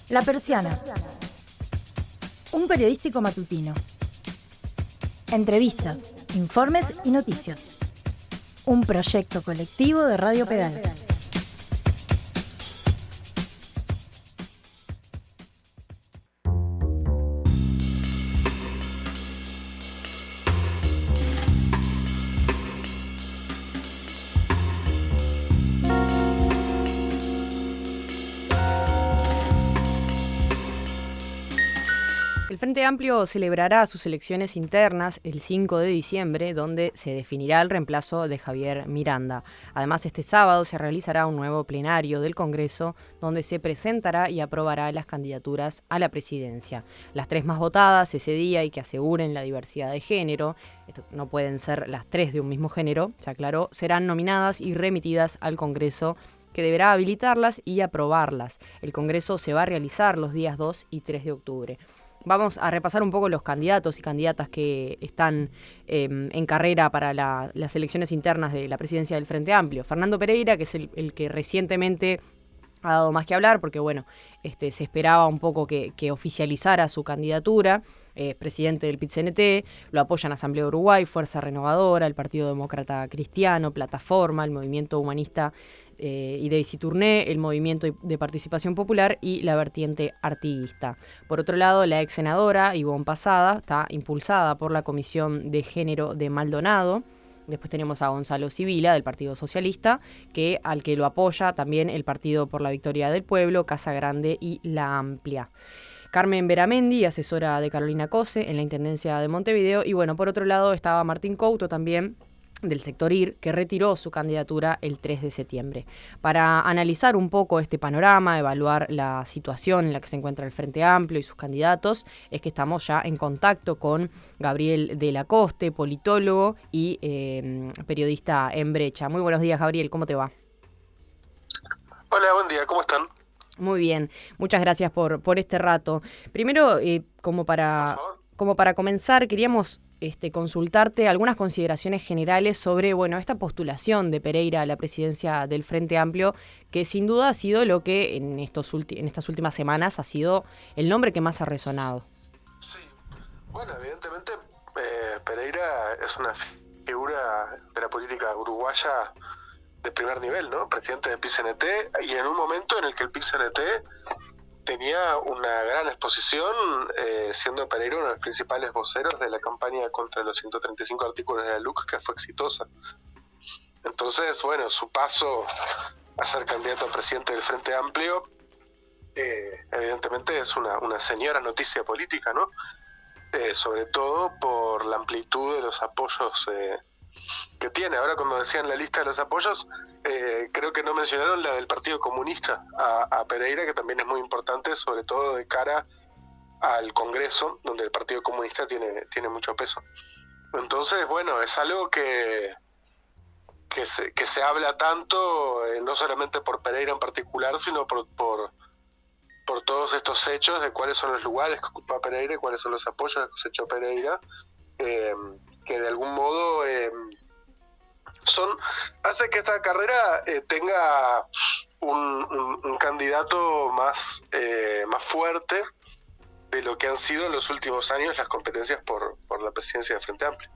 La Persiana. Un periodístico matutino. Entrevistas, informes y noticias. Un proyecto colectivo de Radio Pedal. El Frente Amplio celebrará sus elecciones internas el 5 de diciembre, donde se definirá el reemplazo de Javier Miranda. Además, este sábado se realizará un nuevo plenario del Congreso, donde se presentará y aprobará las candidaturas a la presidencia. Las tres más votadas ese día y que aseguren la diversidad de género, esto no pueden ser las tres de un mismo género, se aclaró, serán nominadas y remitidas al Congreso, que deberá habilitarlas y aprobarlas. El Congreso se va a realizar los días 2 y 3 de octubre. Vamos a repasar un poco los candidatos y candidatas que están en carrera para las elecciones internas de la presidencia del Frente Amplio. Fernando Pereira, que es el que recientemente ha dado más que hablar, porque se esperaba un poco que oficializara su candidatura. Presidente del PIT-CNT, lo apoyan Asamblea Uruguay, Fuerza Renovadora, el Partido Demócrata Cristiano, Plataforma, el Movimiento Humanista y Daisy Tourné, el Movimiento de Participación Popular y la vertiente artiguista. Por otro lado, la ex senadora Ivonne Pasada está impulsada por la Comisión de Género de Maldonado. Después tenemos a Gonzalo Sibila, del Partido Socialista, al que lo apoya también el Partido por la Victoria del Pueblo, Casa Grande y La Amplia. Carmen Beramendi, asesora de Carolina Cose en la Intendencia de Montevideo. Y bueno, por otro lado estaba Martín Couto también, del sector IR, que retiró su candidatura el 3 de septiembre. Para analizar un poco este panorama, evaluar la situación en la que se encuentra el Frente Amplio y sus candidatos, es que estamos ya en contacto con Gabriel de la Coste, politólogo y periodista en Brecha. Muy buenos días, Gabriel, ¿cómo te va? Hola, buen día, ¿cómo están? Muy bien, muchas gracias por este rato. Primero, como para comenzar, queríamos consultarte algunas consideraciones generales sobre esta postulación de Pereira a la presidencia del Frente Amplio, que sin duda ha sido lo que en estas últimas semanas ha sido el nombre que más ha resonado. Sí, bueno, evidentemente Pereira es una figura de la política uruguaya de primer nivel, ¿no? Presidente del PIT-CNT, y en un momento en el que el PIT-CNT tenía una gran exposición, siendo Pereira uno de los principales voceros de la campaña contra los 135 artículos de la LUC, que fue exitosa. Entonces, bueno, su paso a ser candidato a presidente del Frente Amplio, evidentemente es una señora noticia política, ¿no? Sobre todo por la amplitud de los apoyos que tiene. Ahora, cuando decían la lista de los apoyos, creo que no mencionaron la del Partido Comunista a Pereira, que también es muy importante, sobre todo de cara al Congreso, donde el Partido Comunista tiene mucho peso. Entonces, bueno, es algo que se habla tanto, no solamente por Pereira en particular, sino por todos estos hechos de cuáles son los lugares que ocupa Pereira y cuáles son los apoyos que cosechó Pereira, que de algún modo hace que esta carrera tenga un candidato más fuerte de lo que han sido en los últimos años las competencias por la presidencia de Frente Amplio.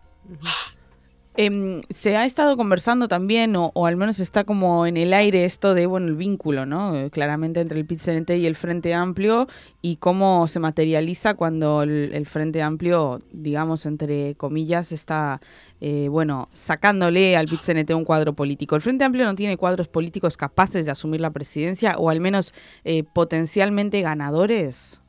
Se ha estado conversando también, o al menos está como en el aire esto de, el vínculo, ¿no? Claramente entre el PIT-CNT y el Frente Amplio, y cómo se materializa cuando el Frente Amplio, digamos, entre comillas, está, sacándole al PIT-CNT un cuadro político. ¿El Frente Amplio no tiene cuadros políticos capaces de asumir la presidencia, o al menos potencialmente ganadores?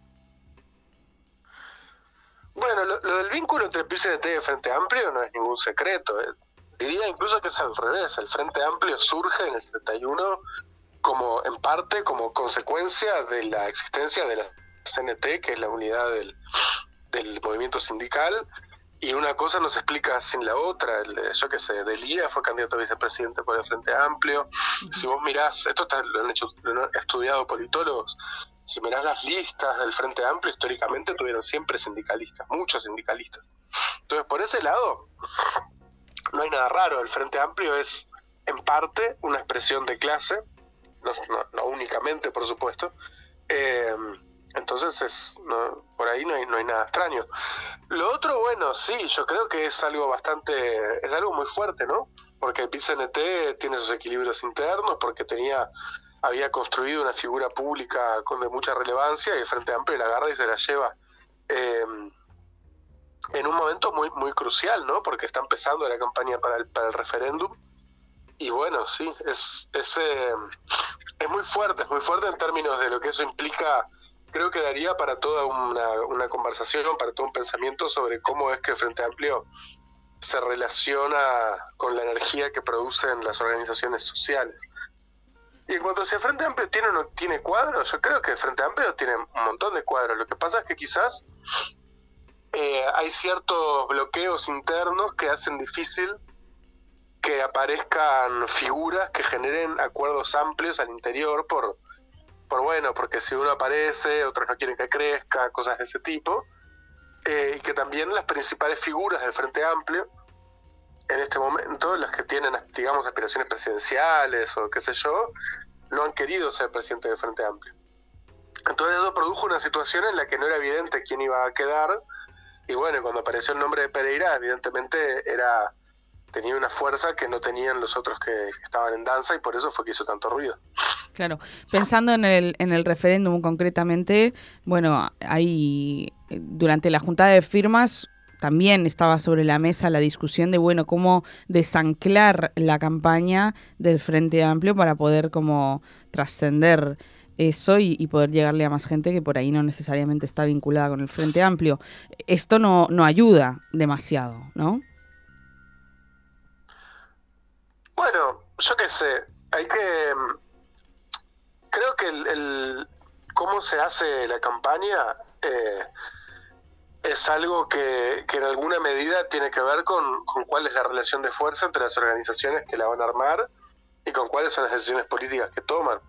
Bueno, lo del vínculo entre el PIT-CNT y el Frente Amplio no es ningún secreto. Diría incluso que es al revés. El Frente Amplio surge en el 71 en parte como consecuencia de la existencia de la CNT, que es la unidad del movimiento sindical, y una cosa no se explica sin la otra. Delía fue candidato a vicepresidente por el Frente Amplio. Si vos mirás, lo han estudiado politólogos, si mirás las listas del Frente Amplio, históricamente tuvieron siempre sindicalistas, muchos sindicalistas. Entonces, por ese lado, no hay nada raro. El Frente Amplio es, en parte, una expresión de clase, no únicamente, por supuesto, Entonces por ahí no hay nada extraño. Lo otro, bueno, sí, yo creo que es algo muy fuerte, ¿no? Porque el PIT-CNT tiene sus equilibrios internos, porque había construido una figura pública de mucha relevancia, y el Frente Amplio la agarra y se la lleva en un momento muy, muy crucial, ¿no? Porque está empezando la campaña para el referéndum. Y bueno, sí, es muy fuerte en términos de lo que eso implica. Creo que daría para toda una conversación, para todo un pensamiento sobre cómo es que el Frente Amplio se relaciona con la energía que producen las organizaciones sociales. Y en cuanto a si el Frente Amplio tiene o no tiene cuadros, yo creo que el Frente Amplio tiene un montón de cuadros. Lo que pasa es que quizás hay ciertos bloqueos internos que hacen difícil que aparezcan figuras que generen acuerdos amplios al interior porque si uno aparece, otros no quieren que crezca, cosas de ese tipo, y que también las principales figuras del Frente Amplio, en este momento, las que tienen, digamos, aspiraciones presidenciales o qué sé yo, no han querido ser presidente del Frente Amplio. Entonces eso produjo una situación en la que no era evidente quién iba a quedar, y bueno, cuando apareció el nombre de Pereira, evidentemente tenía una fuerza que no tenían los otros que estaban en danza, y por eso fue que hizo tanto ruido. Claro, pensando en el referéndum concretamente, bueno, ahí durante la juntada de firmas también estaba sobre la mesa la discusión de, bueno, cómo desanclar la campaña del Frente Amplio para poder como trascender eso y poder llegarle a más gente que por ahí no necesariamente está vinculada con el Frente Amplio. Esto no ayuda demasiado, ¿no? Bueno, yo qué sé, creo que cómo se hace la campaña es algo que en alguna medida tiene que ver con cuál es la relación de fuerza entre las organizaciones que la van a armar y con cuáles son las decisiones políticas que toman.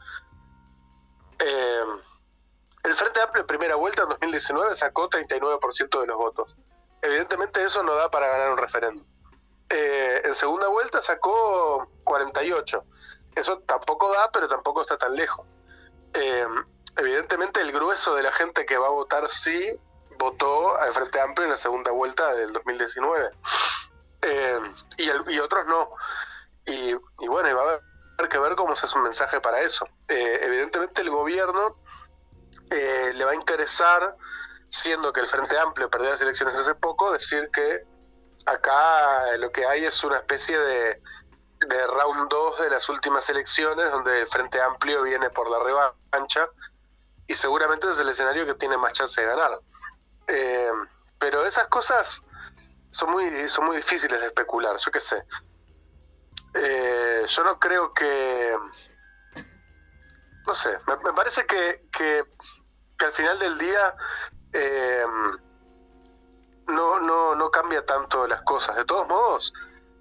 El Frente Amplio en primera vuelta en 2019 sacó 39% de los votos. Evidentemente eso no da para ganar un referéndum. En segunda vuelta sacó 48. Eso tampoco da, pero tampoco está tan lejos. Evidentemente el grueso de la gente que va a votar sí votó al Frente Amplio en la segunda vuelta del 2019. Y otros no. Y bueno, y va a haber que ver cómo se hace un mensaje para eso. Evidentemente el gobierno le va a interesar, siendo que el Frente Amplio perdió las elecciones hace poco, decir que acá lo que hay es una especie de round 2 de las últimas elecciones, donde el Frente Amplio viene por la revancha, y seguramente es el escenario que tiene más chance de ganar. Pero esas cosas son muy difíciles de especular, yo qué sé. Yo no creo que... No sé, me parece que al final del día no cambia tanto las cosas. De todos modos,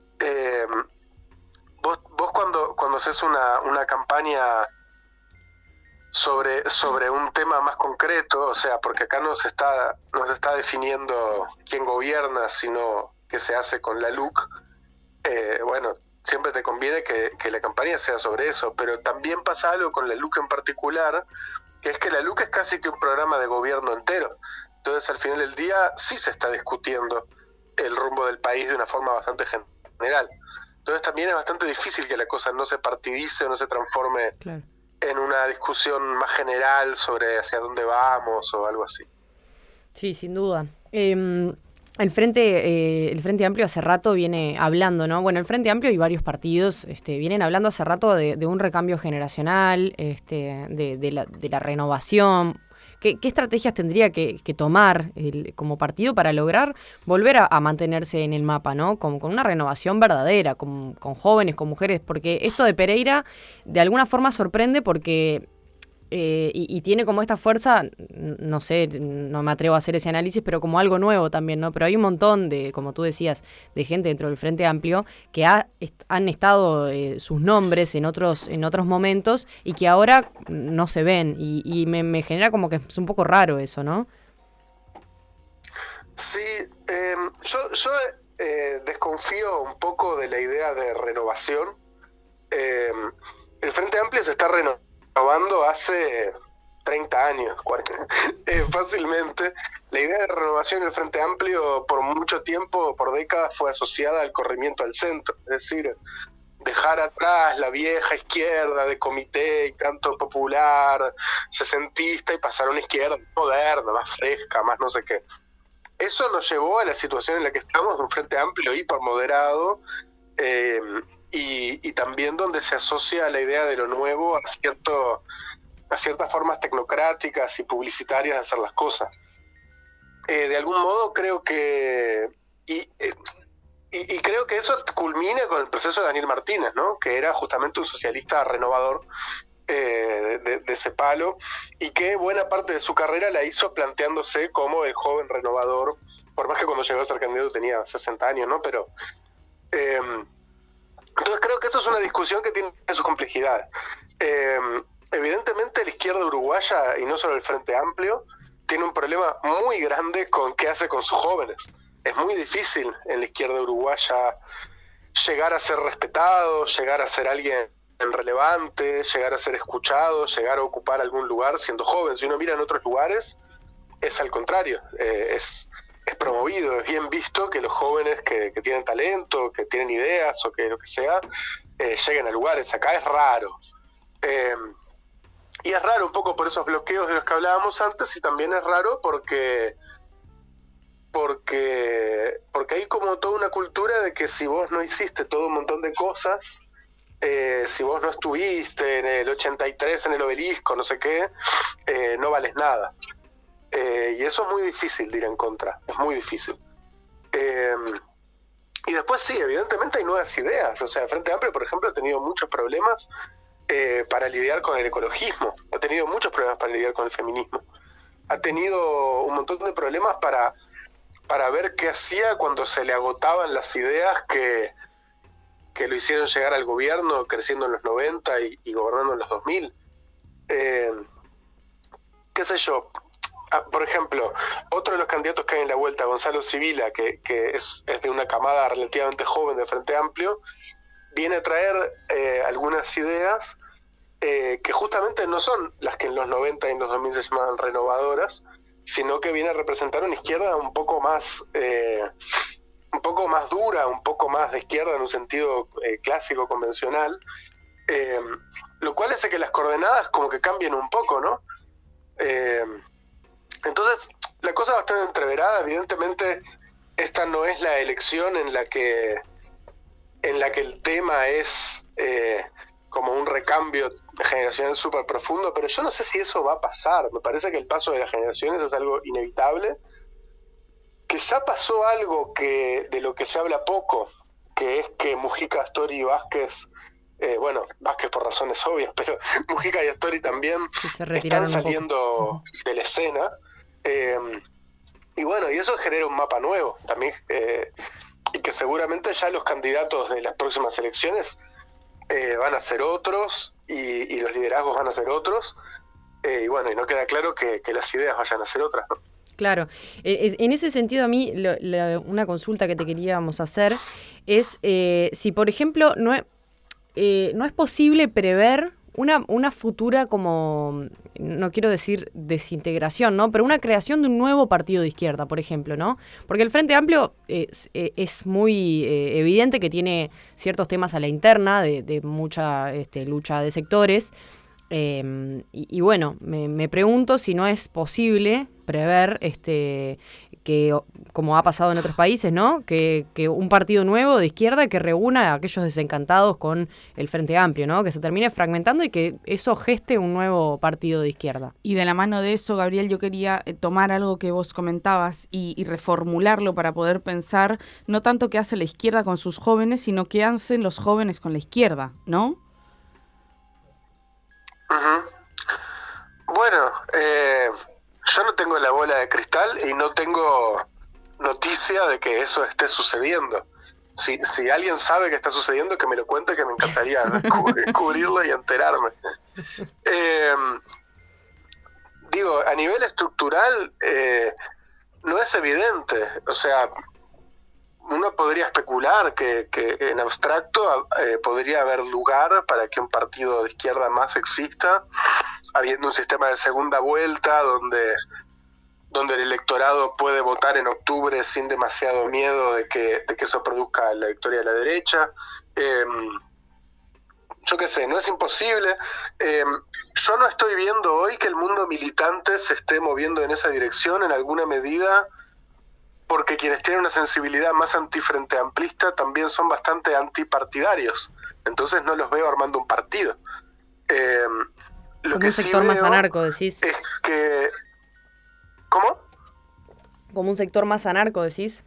vos cuando haces una campaña sobre un tema más concreto, o sea, porque acá no se está definiendo quién gobierna, sino que se hace con la LUC, bueno, siempre te conviene que la campaña sea sobre eso, pero también pasa algo con la LUC en particular, que es que la LUC es casi que un programa de gobierno entero. Entonces, al final del día, sí se está discutiendo el rumbo del país de una forma bastante general. Entonces, también es bastante difícil que la cosa no se partidice o no se transforme en una discusión más general sobre hacia dónde vamos o algo así. Sí, sin duda. El Frente Amplio hace rato viene hablando, ¿no? Bueno, el Frente Amplio y varios partidos vienen hablando hace rato de un recambio generacional, de la renovación. ¿Qué estrategias tendría que tomar como partido para lograr volver a mantenerse en el mapa, ¿no? Con una renovación verdadera, con jóvenes, con mujeres, porque esto de Pereira de alguna forma sorprende porque... y tiene como esta fuerza, no sé, no me atrevo a hacer ese análisis, pero como algo nuevo también, ¿no? Pero hay un montón de, como tú decías, de gente dentro del Frente Amplio que han estado sus nombres en otros momentos y que ahora no se ven y me genera como que es un poco raro eso, ¿no? Sí, yo desconfío un poco de la idea de renovación. El Frente Amplio se está renovando hace 30 años, 40, fácilmente. La idea de renovación del Frente Amplio por mucho tiempo, por décadas, fue asociada al corrimiento al centro, es decir, dejar atrás la vieja izquierda de comité y canto popular, sesentista, y pasar a una izquierda moderna, más fresca, más no sé qué. Eso nos llevó a la situación en la que estamos, de un Frente Amplio hipermoderado, y también donde se asocia la idea de lo nuevo a ciertas formas tecnocráticas y publicitarias de hacer las cosas. De algún modo creo que... Y creo que eso culmina con el proceso de Daniel Martínez, ¿no? Que era justamente un socialista renovador de ese palo, y que buena parte de su carrera la hizo planteándose como el joven renovador, por más que cuando llegó a ser candidato tenía 60 años, ¿no? Pero entonces creo que eso es una discusión que tiene sus complejidades. Evidentemente la izquierda uruguaya, y no solo el Frente Amplio, tiene un problema muy grande con qué hace con sus jóvenes. Es muy difícil en la izquierda uruguaya llegar a ser respetado, llegar a ser alguien relevante, llegar a ser escuchado, llegar a ocupar algún lugar siendo joven. Si uno mira en otros lugares, es al contrario, es promovido, es bien visto que los jóvenes que tienen talento, que tienen ideas o que lo que sea, lleguen a lugares. Acá es raro. Y es raro un poco por esos bloqueos de los que hablábamos antes, y también es raro porque hay como toda una cultura de que si vos no hiciste todo un montón de cosas, si vos no estuviste en el 83 en el Obelisco, no sé qué, no vales nada. Y eso es muy difícil de ir en contra, es muy difícil. Y después sí, evidentemente hay nuevas ideas. O sea, el Frente Amplio, por ejemplo, ha tenido muchos problemas para lidiar con el ecologismo, ha tenido muchos problemas para lidiar con el feminismo, ha tenido un montón de problemas para ver qué hacía cuando se le agotaban las ideas que lo hicieron llegar al gobierno, creciendo en los 90 y gobernando en los 2000. Qué sé yo, por ejemplo, otro de los candidatos que hay en la vuelta, Gonzalo Sibila, que es de una camada relativamente joven de Frente Amplio, viene a traer algunas ideas que justamente no son las que en los 90 y en los 2000 se llamaban renovadoras, sino que viene a representar una izquierda un poco más dura, un poco más de izquierda en un sentido clásico, convencional, lo cual hace que las coordenadas como que cambien un poco, ¿no? Entonces, la cosa es bastante entreverada. Evidentemente, esta no es la elección en la que el tema es como un recambio generacional súper profundo, pero yo no sé si eso va a pasar. Me parece que el paso de las generaciones es algo inevitable, que ya pasó algo de lo que se habla poco, que es que Mujica, Astori y Vázquez, Vázquez por razones obvias, pero Mujica y Astori también están saliendo de la escena, y bueno, y eso genera un mapa nuevo también, y que seguramente ya los candidatos de las próximas elecciones van a ser otros, y los liderazgos van a ser otros, y bueno, y no queda claro que las ideas vayan a ser otras, ¿no? Claro. En ese sentido, a mí una consulta que te queríamos hacer es si, por ejemplo, no es posible prever una futura, como, no quiero decir desintegración, ¿no? Pero una creación de un nuevo partido de izquierda, por ejemplo, ¿no? Porque el Frente Amplio es muy evidente que tiene ciertos temas a la interna de mucha lucha de sectores. Y bueno, me pregunto si no es posible prever que, como ha pasado en otros países, ¿no? Que un partido nuevo de izquierda que reúna a aquellos desencantados con el Frente Amplio, ¿no? Que se termine fragmentando y que eso geste un nuevo partido de izquierda. Y de la mano de eso, Gabriel, yo quería tomar algo que vos comentabas y reformularlo para poder pensar no tanto qué hace la izquierda con sus jóvenes, sino qué hacen los jóvenes con la izquierda, ¿no? Uh-huh. Bueno, yo no tengo la bola de cristal y no tengo noticia de que eso esté sucediendo. Si alguien sabe que está sucediendo, que me lo cuente, que me encantaría descubrirlo y enterarme. Digo, a nivel estructural no es evidente. O sea, uno podría especular que en abstracto podría haber lugar para que un partido de izquierda más exista habiendo un sistema de segunda vuelta donde el electorado puede votar en octubre sin demasiado miedo de que eso produzca la victoria de la derecha. Yo qué sé, no es imposible. Yo no estoy viendo hoy que el mundo militante se esté moviendo en esa dirección en alguna medida, porque quienes tienen una sensibilidad más antifrente amplista también son bastante antipartidarios. Entonces no los veo armando un partido. Lo Como que un sector sí más veo anarco, decís. es que... ¿Cómo? Como un sector más anarco, decís.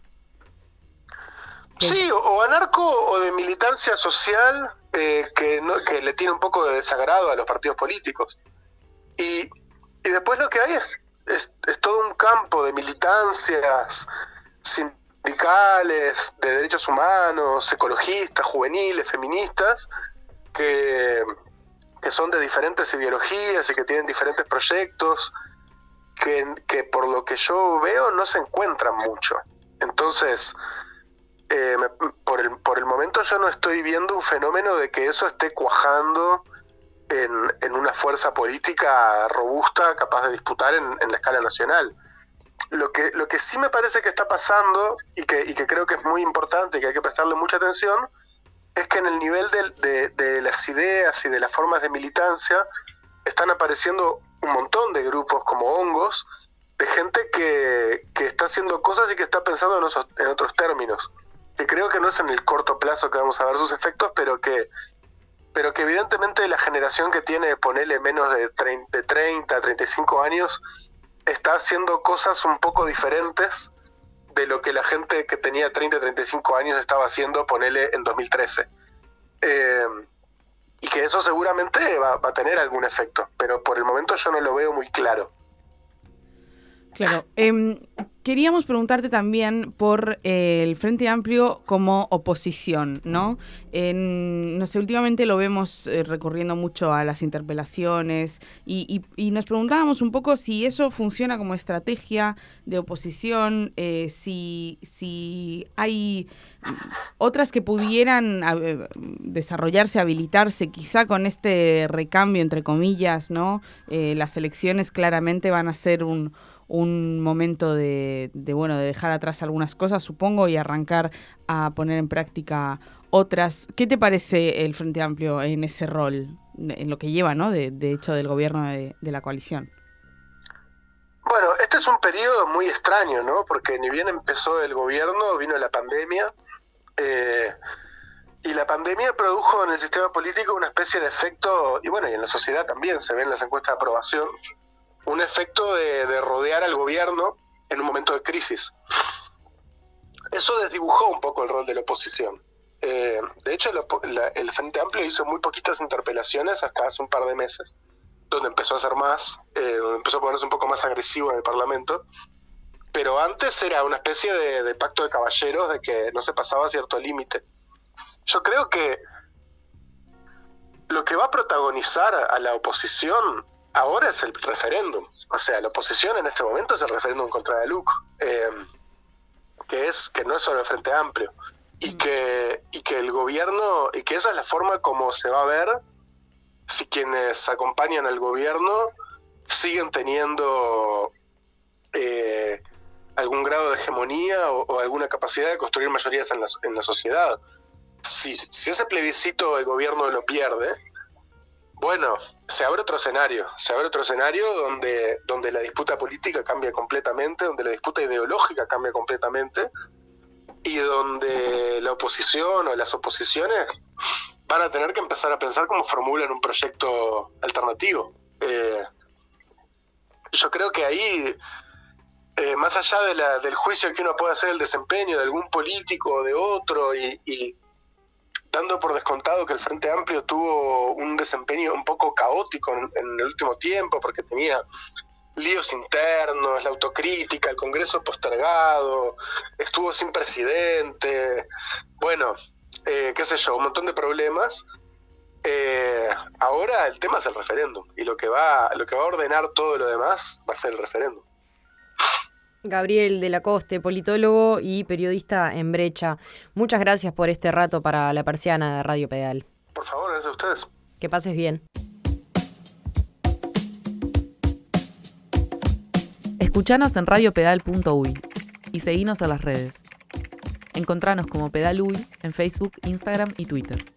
Sí, o anarco o de militancia social que le tiene un poco de desagrado a los partidos políticos. Y después lo que hay es todo un campo de militancias sindicales, de derechos humanos, ecologistas, juveniles, feministas, que son de diferentes ideologías y que tienen diferentes proyectos, que por lo que yo veo no se encuentran mucho. Entonces, por el momento yo no estoy viendo un fenómeno de que eso esté cuajando en una fuerza política robusta capaz de disputar en la escala nacional. Lo que sí me parece que está pasando y que creo que es muy importante y que hay que prestarle mucha atención es que en el nivel de las ideas y de las formas de militancia están apareciendo un montón de grupos como hongos, de gente que está haciendo cosas y que está pensando en otros términos, que creo que no es en el corto plazo que vamos a ver sus efectos, pero que evidentemente la generación que tiene, ponele, menos de 30, 35 años, está haciendo cosas un poco diferentes de lo que la gente que tenía 30, 35 años estaba haciendo, ponele, en 2013. Y que eso seguramente va a tener algún efecto, pero por el momento yo no lo veo muy claro. Claro. Queríamos preguntarte también por el Frente Amplio como oposición, ¿no? No sé, últimamente lo vemos recurriendo mucho a las interpelaciones y nos preguntábamos un poco si eso funciona como estrategia de oposición, si hay otras que pudieran desarrollarse, habilitarse, quizá con este recambio, entre comillas, ¿no? Las elecciones claramente van a ser un momento de dejar atrás algunas cosas, supongo, y arrancar a poner en práctica otras. ¿Qué te parece el Frente Amplio en ese rol, en lo que lleva, ¿no? de hecho, del gobierno de la coalición? Bueno, este es un periodo muy extraño, ¿no? Porque ni bien empezó el gobierno, vino la pandemia, y la pandemia produjo en el sistema político una especie de efecto, y bueno, y en la sociedad también se ve en las encuestas de aprobación, un efecto de rodear al gobierno en un momento de crisis. Eso desdibujó un poco el rol de la oposición. De hecho, el Frente Amplio hizo muy poquitas interpelaciones hasta hace un par de meses, donde empezó a hacer más, donde empezó a ponerse un poco más agresivo en el Parlamento. Pero antes era una especie de pacto de caballeros, de que no se pasaba cierto límite. Yo creo que lo que va a protagonizar a la oposición ahora es el referéndum. O sea, la oposición en este momento es el referéndum contra la LUC, que no es solo el Frente Amplio, y que el gobierno, y que esa es la forma como se va a ver si quienes acompañan al gobierno siguen teniendo algún grado de hegemonía o alguna capacidad de construir mayorías en la sociedad. Si ese plebiscito el gobierno lo pierde, bueno, se abre otro escenario donde la disputa política cambia completamente, donde la disputa ideológica cambia completamente, y donde la oposición o las oposiciones van a tener que empezar a pensar cómo formulan un proyecto alternativo. Yo creo que ahí, más allá del juicio que uno puede hacer del desempeño de algún político o de otro, y dando por descontado que el Frente Amplio tuvo un desempeño un poco caótico en el último tiempo, porque tenía líos internos, la autocrítica, el Congreso postergado, estuvo sin presidente, bueno, qué sé yo, un montón de problemas. Ahora el tema es el referéndum, y lo que va a ordenar todo lo demás va a ser el referéndum. Gabriel de la Coste, politólogo y periodista en Brecha. Muchas gracias por este rato para La Persiana de Radio Pedal. Por favor, gracias a ustedes. Que pases bien. Escuchanos en radiopedal.uy y seguinos en las redes. Encontranos como Pedal Uy en Facebook, Instagram y Twitter.